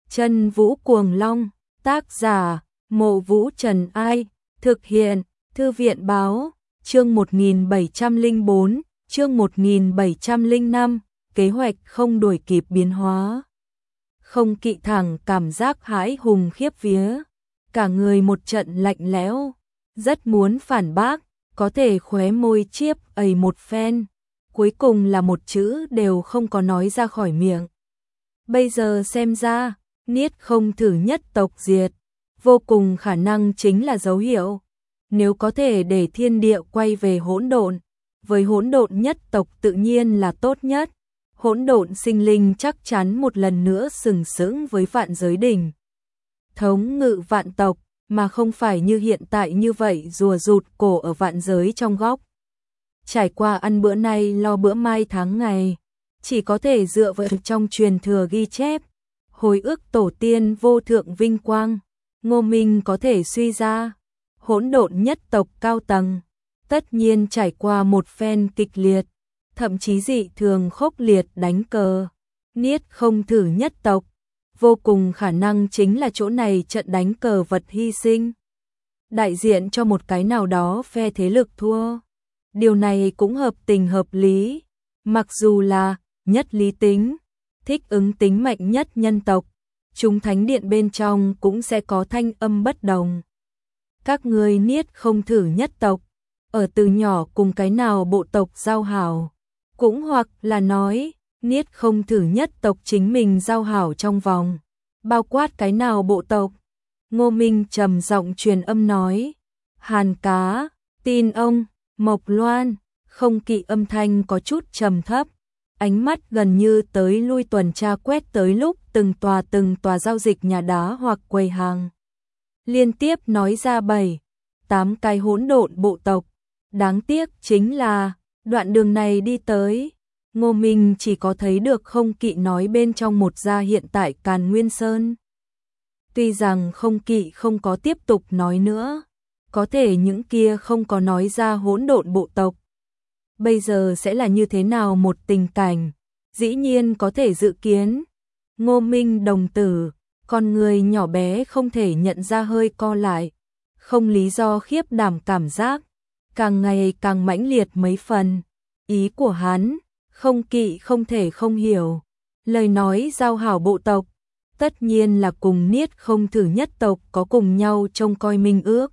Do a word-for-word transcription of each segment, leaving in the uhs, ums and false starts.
Chân Vũ Cuồng Long, tác giả, Mộ Vũ Trần Ai, thực hiện, Thư viện báo, chương một nghìn bảy trăm lẻ bốn, chương một nghìn bảy trăm lẻ năm, kế hoạch không đuổi kịp biến hóa. Không Kỵ thẳng cảm giác hãi hùng khiếp vía, cả người một trận lạnh lẽo, rất muốn phản bác, có thể khóe môi chiếp ầy một phen, cuối cùng là một chữ đều không có nói ra khỏi miệng. Bây giờ xem ra, Niết Không thử nhất tộc diệt, vô cùng khả năng chính là dấu hiệu. Nếu có thể để thiên địa quay về hỗn độn, với hỗn độn nhất tộc tự nhiên là tốt nhất. Hỗn độn sinh linh chắc chắn một lần nữa sừng sững với vạn giới đỉnh, thống ngự vạn tộc, mà không phải như hiện tại như vậy rùa rụt cổ ở vạn giới trong góc. Trải qua ăn bữa nay lo bữa mai tháng ngày, chỉ có thể dựa vào trong truyền thừa ghi chép, hồi ức tổ tiên vô thượng vinh quang, Ngô Minh có thể suy ra. Hỗn độn nhất tộc cao tầng, tất nhiên trải qua một phen kịch liệt, thậm chí dị thường khốc liệt đánh cờ. Niết Không thử nhất tộc, vô cùng khả năng chính là chỗ này trận đánh cờ vật hy sinh, đại diện cho một cái nào đó phe thế lực thua. Điều này cũng hợp tình hợp lý, mặc dù là nhất lý tính, thích ứng tính mạnh nhất nhân tộc, chúng thánh điện bên trong cũng sẽ có thanh âm bất đồng. Các ngươi Niết Không thử nhất tộc, ở từ nhỏ cùng cái nào bộ tộc giao hảo, cũng hoặc là nói, Niết Không thử nhất tộc chính mình giao hảo trong vòng, bao quát cái nào bộ tộc. Ngô Minh trầm giọng truyền âm nói, Hàn Cá, tin ông, Mộc Loan, Không Kỵ âm thanh có chút trầm thấp, ánh mắt gần như tới lui tuần tra quét tới lúc từng tòa từng tòa giao dịch nhà đá hoặc quầy hàng. Liên tiếp nói ra bảy, tám cái hỗn độn bộ tộc, đáng tiếc chính là, đoạn đường này đi tới, Ngô Minh chỉ có thấy được Không Kỵ nói bên trong một gia hiện tại Càn Nguyên Sơn. Tuy rằng Không Kỵ không có tiếp tục nói nữa, có thể những kia không có nói ra hỗn độn bộ tộc. Bây giờ sẽ là như thế nào một tình cảnh, dĩ nhiên có thể dự kiến. Ngô Minh đồng tử, con người nhỏ bé không thể nhận ra hơi co lại, không lý do khiếp đảm cảm giác, càng ngày càng mãnh liệt mấy phần. Ý của hắn, Không Kỵ không thể không hiểu, lời nói giao hảo bộ tộc, tất nhiên là cùng Niết Không thử nhất tộc có cùng nhau trông coi minh ước.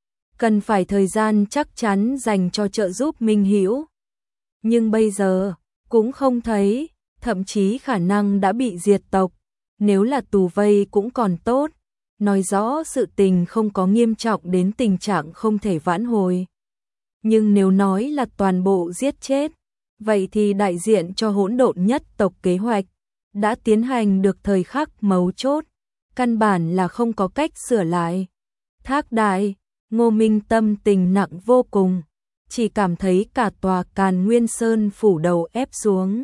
Cần phải thời gian chắc chắn dành cho trợ giúp minh hữu. Nhưng bây giờ, cũng không thấy, thậm chí khả năng đã bị diệt tộc, nếu là tù vây cũng còn tốt, nói rõ sự tình không có nghiêm trọng đến tình trạng không thể vãn hồi. Nhưng nếu nói là toàn bộ giết chết, vậy thì đại diện cho hỗn độn nhất tộc kế hoạch đã tiến hành được thời khắc mấu chốt, căn bản là không có cách sửa lại. Thác Đại, Ngô Minh tâm tình nặng vô cùng, chỉ cảm thấy cả tòa Càn Nguyên Sơn phủ đầu ép xuống.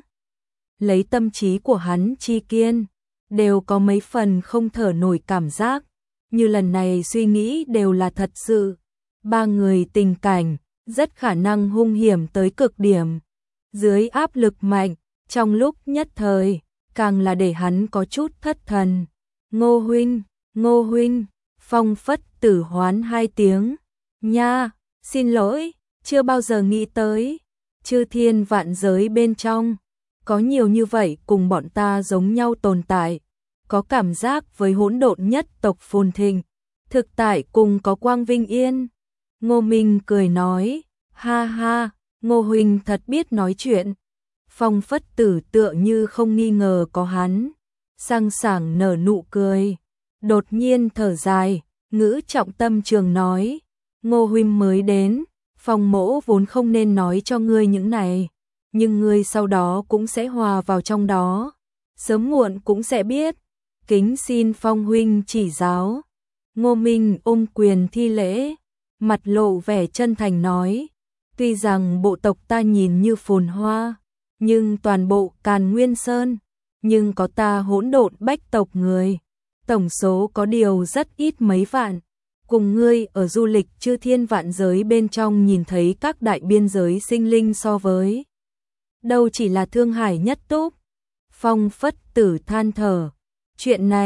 Lấy tâm trí của hắn chi kiên, đều có mấy phần không thở nổi cảm giác, như lần này suy nghĩ đều là thật sự. Ba người tình cảnh, rất khả năng hung hiểm tới cực điểm. Dưới áp lực mạnh, trong lúc nhất thời, càng là để hắn có chút thất thần. Ngô huynh, Ngô huynh, Phong Phất Tử hoán hai tiếng. Nha, xin lỗi, chưa bao giờ nghĩ tới. Chư thiên vạn giới bên trong, có nhiều như vậy cùng bọn ta giống nhau tồn tại. Có cảm giác với hỗn độn nhất tộc phồn thịnh, thực tại cùng có quang vinh yên. Ngô Minh cười nói, ha ha, Ngô huynh thật biết nói chuyện. Phong Phất Tử tựa như không nghi ngờ có hắn, sang sảng nở nụ cười, đột nhiên thở dài, ngữ trọng tâm trường nói, Ngô huynh mới đến, Phong mỗ vốn không nên nói cho ngươi những này, nhưng ngươi sau đó cũng sẽ hòa vào trong đó, sớm muộn cũng sẽ biết, kính xin Phong huynh chỉ giáo. Ngô Minh ôm quyền thi lễ, mặt lộ vẻ chân thành nói, tuy rằng bộ tộc ta nhìn như phồn hoa, nhưng toàn bộ Càn Nguyên Sơn, nhưng có ta hỗn độn bách tộc người, tổng số có điều rất ít mấy vạn. Cùng ngươi ở du lịch chư thiên vạn giới bên trong nhìn thấy các đại biên giới sinh linh so với, đâu chỉ là thương hải nhất túc. Phong Phất Tử than thở, chuyện này,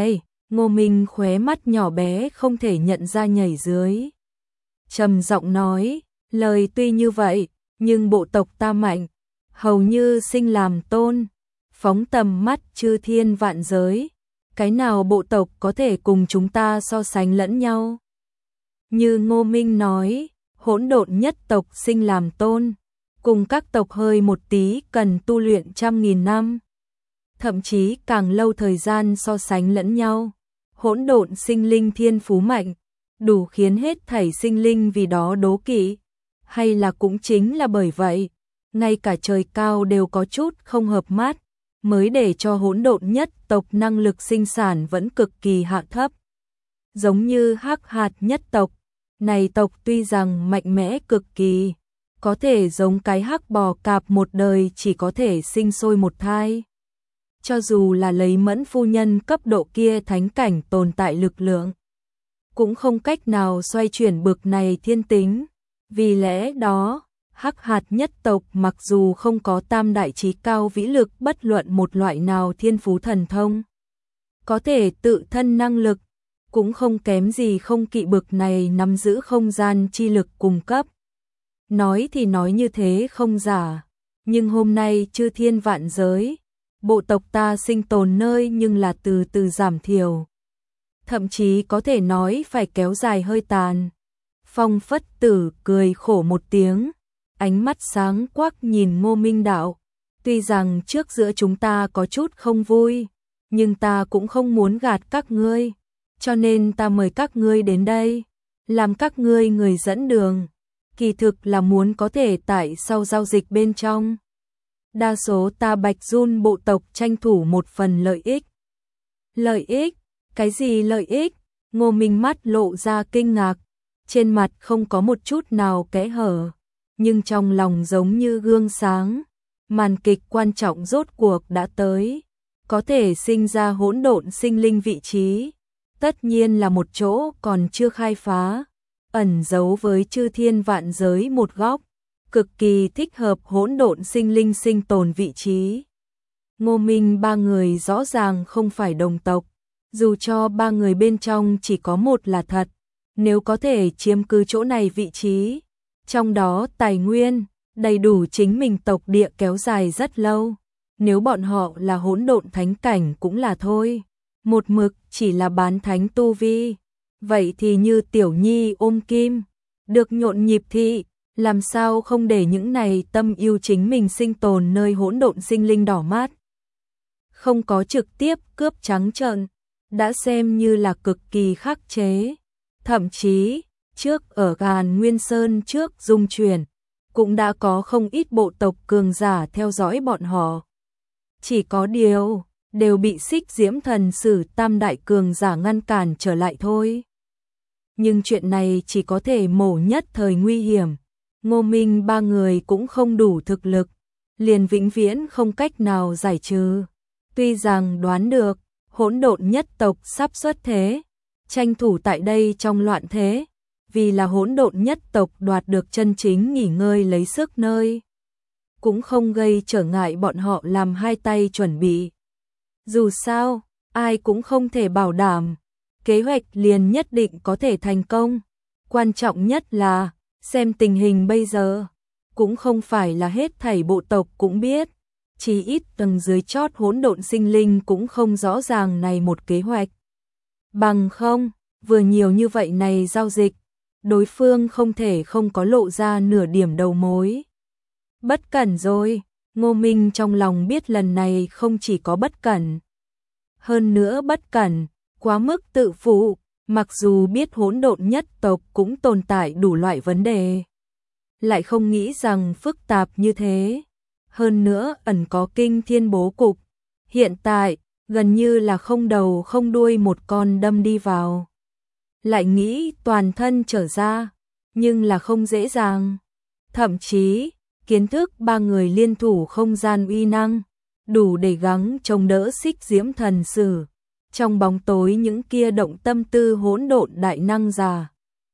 Ngô Minh khóe mắt nhỏ bé không thể nhận ra nhảy dưới. Trầm giọng nói, lời tuy như vậy, nhưng bộ tộc ta mạnh, hầu như sinh làm tôn, phóng tầm mắt chư thiên vạn giới, cái nào bộ tộc có thể cùng chúng ta so sánh lẫn nhau. Như Ngô Minh nói, hỗn độn nhất tộc sinh làm tôn, cùng các tộc hơi một tí cần tu luyện trăm nghìn năm, thậm chí càng lâu thời gian so sánh lẫn nhau. Hỗn độn sinh linh thiên phú mạnh, đủ khiến hết thảy sinh linh vì đó đố kỵ, hay là cũng chính là bởi vậy, ngay cả trời cao đều có chút không hợp mắt, mới để cho hỗn độn nhất tộc năng lực sinh sản vẫn cực kỳ hạ thấp. Giống như Hắc Hạt nhất tộc, này tộc tuy rằng mạnh mẽ cực kỳ, có thể giống cái hắc bò cạp một đời chỉ có thể sinh sôi một thai. Cho dù là lấy Mẫn phu nhân cấp độ kia thánh cảnh tồn tại lực lượng, cũng không cách nào xoay chuyển bực này thiên tính. Vì lẽ đó, Hắc Hạt nhất tộc mặc dù không có tam đại trí cao vĩ lực bất luận một loại nào thiên phú thần thông, có thể tự thân năng lực, cũng không kém gì không kỵ bực này nắm giữ không gian chi lực cung cấp. Nói thì nói như thế không giả, nhưng hôm nay chư thiên vạn giới, bộ tộc ta sinh tồn nơi nhưng là từ từ giảm thiểu. Thậm chí có thể nói phải kéo dài hơi tàn. Phong Phất Tử cười khổ một tiếng, ánh mắt sáng quắc nhìn Ngô Minh đạo. Tuy rằng trước giữa chúng ta có chút không vui, nhưng ta cũng không muốn gạt các ngươi, cho nên ta mời các ngươi đến đây, làm các ngươi người dẫn đường. Kỳ thực là muốn có thể tại sau giao dịch bên trong, đa số ta Bạch Giun bộ tộc tranh thủ một phần lợi ích. Lợi ích? Cái gì lợi ích? Ngô Minh mắt lộ ra kinh ngạc, trên mặt không có một chút nào kẽ hở, nhưng trong lòng giống như gương sáng. Màn kịch quan trọng rốt cuộc đã tới, có thể sinh ra hỗn độn sinh linh vị trí, tất nhiên là một chỗ còn chưa khai phá, ẩn giấu với chư thiên vạn giới một góc, cực kỳ thích hợp hỗn độn sinh linh sinh tồn vị trí. Ngô Minh ba người rõ ràng không phải đồng tộc, dù cho ba người bên trong chỉ có một là thật, nếu có thể chiếm cứ chỗ này vị trí, trong đó tài nguyên đầy đủ chính mình tộc địa kéo dài rất lâu. Nếu bọn họ là hỗn độn thánh cảnh cũng là thôi, một mực chỉ là bán thánh tu vi, vậy thì như tiểu nhi ôm kim, được nhộn nhịp thị, làm sao không để những này tâm yêu chính mình sinh tồn nơi hỗn độn sinh linh đỏ mắt. Không có trực tiếp cướp trắng trợn, đã xem như là cực kỳ khắc chế. Thậm chí, trước ở Gàn Nguyên Sơn trước dung chuyển, cũng đã có không ít bộ tộc cường giả theo dõi bọn họ. Chỉ có điều, đều bị Xích Diễm Thần Sử tam đại cường giả ngăn cản trở lại thôi. Nhưng chuyện này chỉ có thể mổ nhất thời nguy hiểm. Ngô Minh ba người cũng không đủ thực lực, liền vĩnh viễn không cách nào giải trừ. Tuy rằng đoán được, hỗn độn nhất tộc sắp xuất thế, tranh thủ tại đây trong loạn thế, vì là hỗn độn nhất tộc đoạt được chân chính nghỉ ngơi lấy sức nơi, cũng không gây trở ngại bọn họ làm hai tay chuẩn bị. Dù sao, ai cũng không thể bảo đảm, kế hoạch liền nhất định có thể thành công. Quan trọng nhất là, xem tình hình bây giờ, cũng không phải là hết thảy bộ tộc cũng biết, chỉ ít tầng dưới chót hỗn độn sinh linh cũng không rõ ràng này một kế hoạch. Bằng không, vừa nhiều như vậy này giao dịch, đối phương không thể không có lộ ra nửa điểm đầu mối. Bất cẩn rồi, Ngô Minh trong lòng biết lần này không chỉ có bất cẩn. Hơn nữa bất cẩn, quá mức tự phụ, mặc dù biết hỗn độn nhất tộc cũng tồn tại đủ loại vấn đề, lại không nghĩ rằng phức tạp như thế. Hơn nữa ẩn có kinh thiên bố cục, hiện tại gần như là không đầu không đuôi một con đâm đi vào. Lại nghĩ toàn thân trở ra, nhưng là không dễ dàng. Thậm chí, kiến thức ba người liên thủ không gian uy năng, đủ để gắng chống đỡ Xích Diễm Thần Sử. Trong bóng tối những kia động tâm tư hỗn độn đại năng già,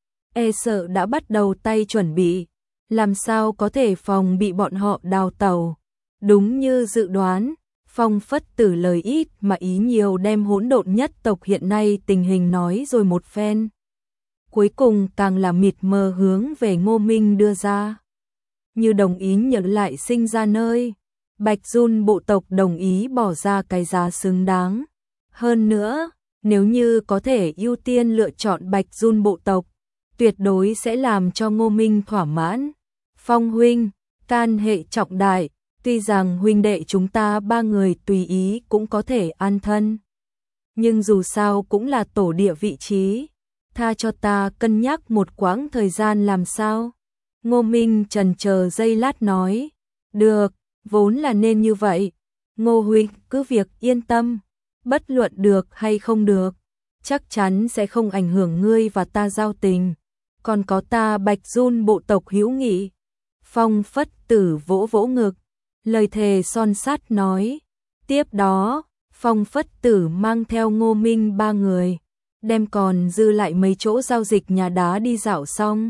e sợ đã bắt đầu tay chuẩn bị, làm sao có thể phòng bị bọn họ đào tẩu. Đúng như dự đoán, Phong Phất Tử lời ít mà ý nhiều đem hỗn độn nhất tộc hiện nay tình hình nói rồi một phen. Cuối cùng càng là mịt mờ hướng về Ngô Minh đưa ra. Như đồng ý nhận lại sinh ra nơi. Bạch Giun bộ tộc đồng ý bỏ ra cái giá xứng đáng. Hơn nữa, nếu như có thể ưu tiên lựa chọn Bạch Giun bộ tộc, tuyệt đối sẽ làm cho Ngô Minh thỏa mãn. Phong huynh, can hệ trọng đại, tuy rằng huynh đệ chúng ta ba người tùy ý cũng có thể an thân. Nhưng dù sao cũng là tổ địa vị trí, tha cho ta cân nhắc một quãng thời gian làm sao. Ngô Minh chần chờ giây lát nói, được, vốn là nên như vậy. Ngô huynh cứ việc yên tâm, bất luận được hay không được, chắc chắn sẽ không ảnh hưởng ngươi và ta giao tình. Còn có ta Bạch Giun bộ tộc hữu nghị. Phong Phất Tử vỗ vỗ ngực, lời thề son sắt nói. Tiếp đó, Phong Phất Tử mang theo Ngô Minh ba người, đem còn dư lại mấy chỗ giao dịch nhà đá đi dạo xong.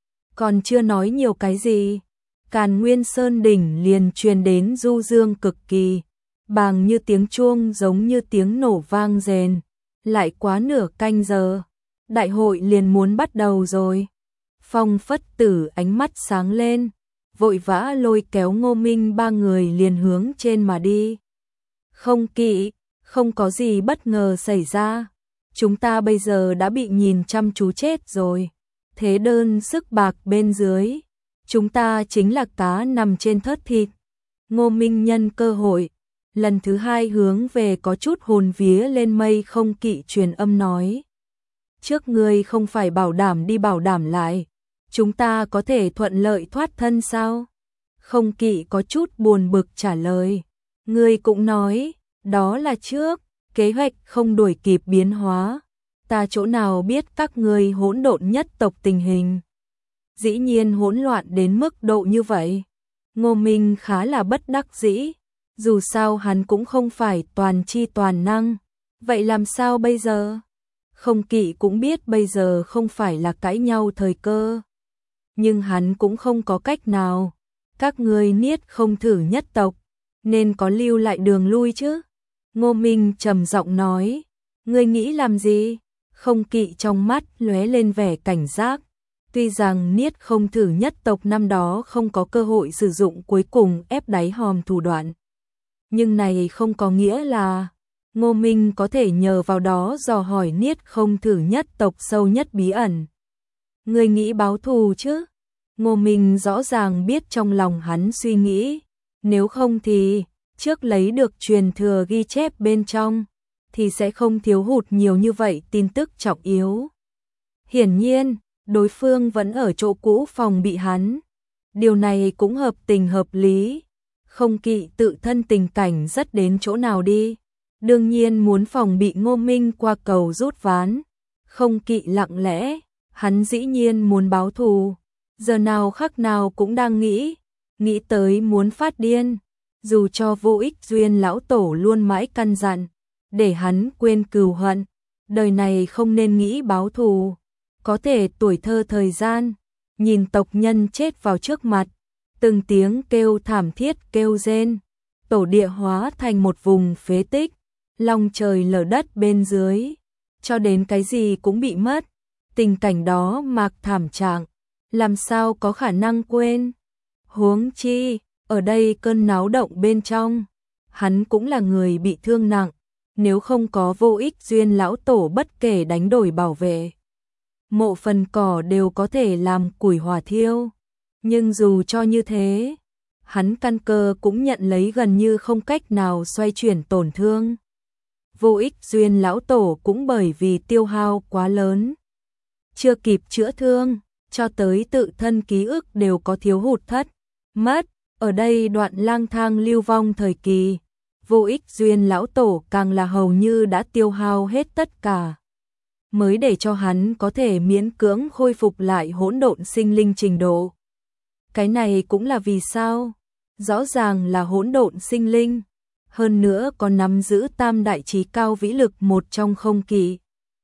Còn chưa nói nhiều cái gì, Càn Nguyên Sơn đỉnh liền truyền đến du dương cực kỳ, bàng như tiếng chuông giống như tiếng nổ vang rền. Lại quá nửa canh giờ, đại hội liền muốn bắt đầu rồi. Phong Phất Tử ánh mắt sáng lên, vội vã lôi kéo Ngô Minh ba người liền hướng trên mà đi. Không kỵ, không có gì bất ngờ xảy ra. Chúng ta bây giờ đã bị nhìn chăm chú chết rồi. Thế đơn sức bạc bên dưới, chúng ta chính là cá nằm trên thớt thịt. Ngô Minh nhân cơ hội, lần thứ hai hướng về có chút hồn vía lên mây không kỵ truyền âm nói. Trước ngươi không phải bảo đảm đi bảo đảm lại, chúng ta có thể thuận lợi thoát thân sao? Không kỵ có chút buồn bực trả lời. Ngươi cũng nói, đó là trước, kế hoạch không đuổi kịp biến hóa. Ta chỗ nào biết các ngươi hỗn độn nhất tộc tình hình. Dĩ nhiên hỗn loạn đến mức độ như vậy. Ngô Minh khá là bất đắc dĩ. Dù sao hắn cũng không phải toàn chi toàn năng. Vậy làm sao bây giờ? Không kỵ cũng biết bây giờ không phải là cãi nhau thời cơ. Nhưng hắn cũng không có cách nào. Các ngươi niết không thử nhất tộc, nên có lưu lại đường lui chứ. Ngô Minh trầm giọng nói. Ngươi nghĩ làm gì? Không kỵ trong mắt lóe lên vẻ cảnh giác. Tuy rằng niết không thử nhất tộc năm đó không có cơ hội sử dụng cuối cùng ép đáy hòm thủ đoạn. Nhưng này không có nghĩa là Ngô Minh có thể nhờ vào đó dò hỏi niết không thử nhất tộc sâu nhất bí ẩn. Ngươi nghĩ báo thù chứ? Ngô Minh rõ ràng biết trong lòng hắn suy nghĩ. Nếu không thì trước lấy được truyền thừa ghi chép bên trong thì sẽ không thiếu hụt nhiều như vậy tin tức trọng yếu. Hiển nhiên, đối phương vẫn ở chỗ cũ phòng bị hắn. Điều này cũng hợp tình hợp lý. Không kỵ tự thân tình cảnh rất đến chỗ nào đi. Đương nhiên muốn phòng bị Ngô Minh qua cầu rút ván. Không kỵ lặng lẽ, hắn dĩ nhiên muốn báo thù. Giờ nào khắc nào cũng đang nghĩ, nghĩ tới muốn phát điên. Dù cho vô ích duyên lão tổ luôn mãi căn dặn, để hắn quên cừu hận. Đời này không nên nghĩ báo thù. Có thể tuổi thơ thời gian, nhìn tộc nhân chết vào trước mặt, từng tiếng kêu thảm thiết kêu rên, tổ địa hóa thành một vùng phế tích, long trời lở đất bên dưới, cho đến cái gì cũng bị mất. Tình cảnh đó mạc thảm trạng, làm sao có khả năng quên. Huống chi, ở đây cơn náo động bên trong, hắn cũng là người bị thương nặng, nếu không có vô ích duyên lão tổ bất kể đánh đổi bảo vệ. Mộ phần cỏ đều có thể làm củi hỏa thiêu, nhưng dù cho như thế, hắn căn cơ cũng nhận lấy gần như không cách nào xoay chuyển tổn thương. Vô ích duyên lão tổ cũng bởi vì tiêu hao quá lớn, chưa kịp chữa thương, cho tới tự thân ký ức đều có thiếu hụt thất, mất. Ở đây đoạn lang thang lưu vong thời kỳ, vô ích duyên lão tổ càng là hầu như đã tiêu hao hết tất cả, mới để cho hắn có thể miễn cưỡng khôi phục lại hỗn độn sinh linh trình độ. Cái này cũng là vì sao? Rõ ràng là hỗn độn sinh linh, hơn nữa còn nắm giữ tam đại trí cao vĩ lực một trong không kỵ.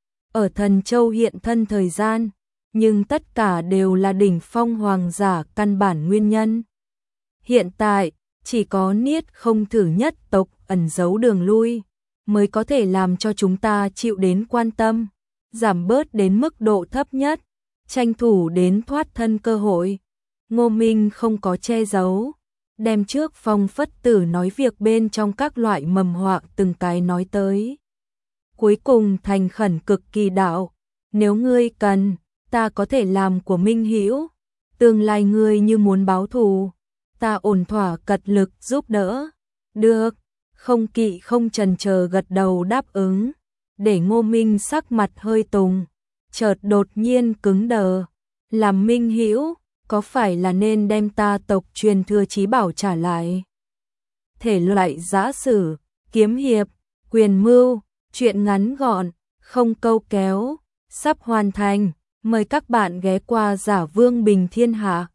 Ở Thần Châu hiện thân thời gian, nhưng tất cả đều là đỉnh phong hoàng giả căn bản nguyên nhân. Hiện tại, chỉ có niết không thử nhất tộc ẩn giấu đường lui, mới có thể làm cho chúng ta chịu đến quan tâm, giảm bớt đến mức độ thấp nhất, tranh thủ đến thoát thân cơ hội. Ngô Minh không có che giấu, đem trước Phong Phất Tử nói việc bên trong các loại mầm họa từng cái nói tới. Cuối cùng thành khẩn cực kỳ đạo, nếu ngươi cần, ta có thể làm của Minh Hữu, tương lai ngươi như muốn báo thù, ta ổn thỏa cật lực giúp đỡ. Được, không kỵ không chần chờ gật đầu đáp ứng, để Ngô Minh sắc mặt hơi tùng, chợt đột nhiên cứng đờ, làm Minh Hữu, có phải là nên đem ta tộc truyền thừa chí bảo trả lại? Thể loại giã sử, kiếm hiệp, quyền mưu, truyện ngắn gọn, không câu kéo, sắp hoàn thành, mời các bạn ghé qua Giả Vương Bình Thiên Hạ.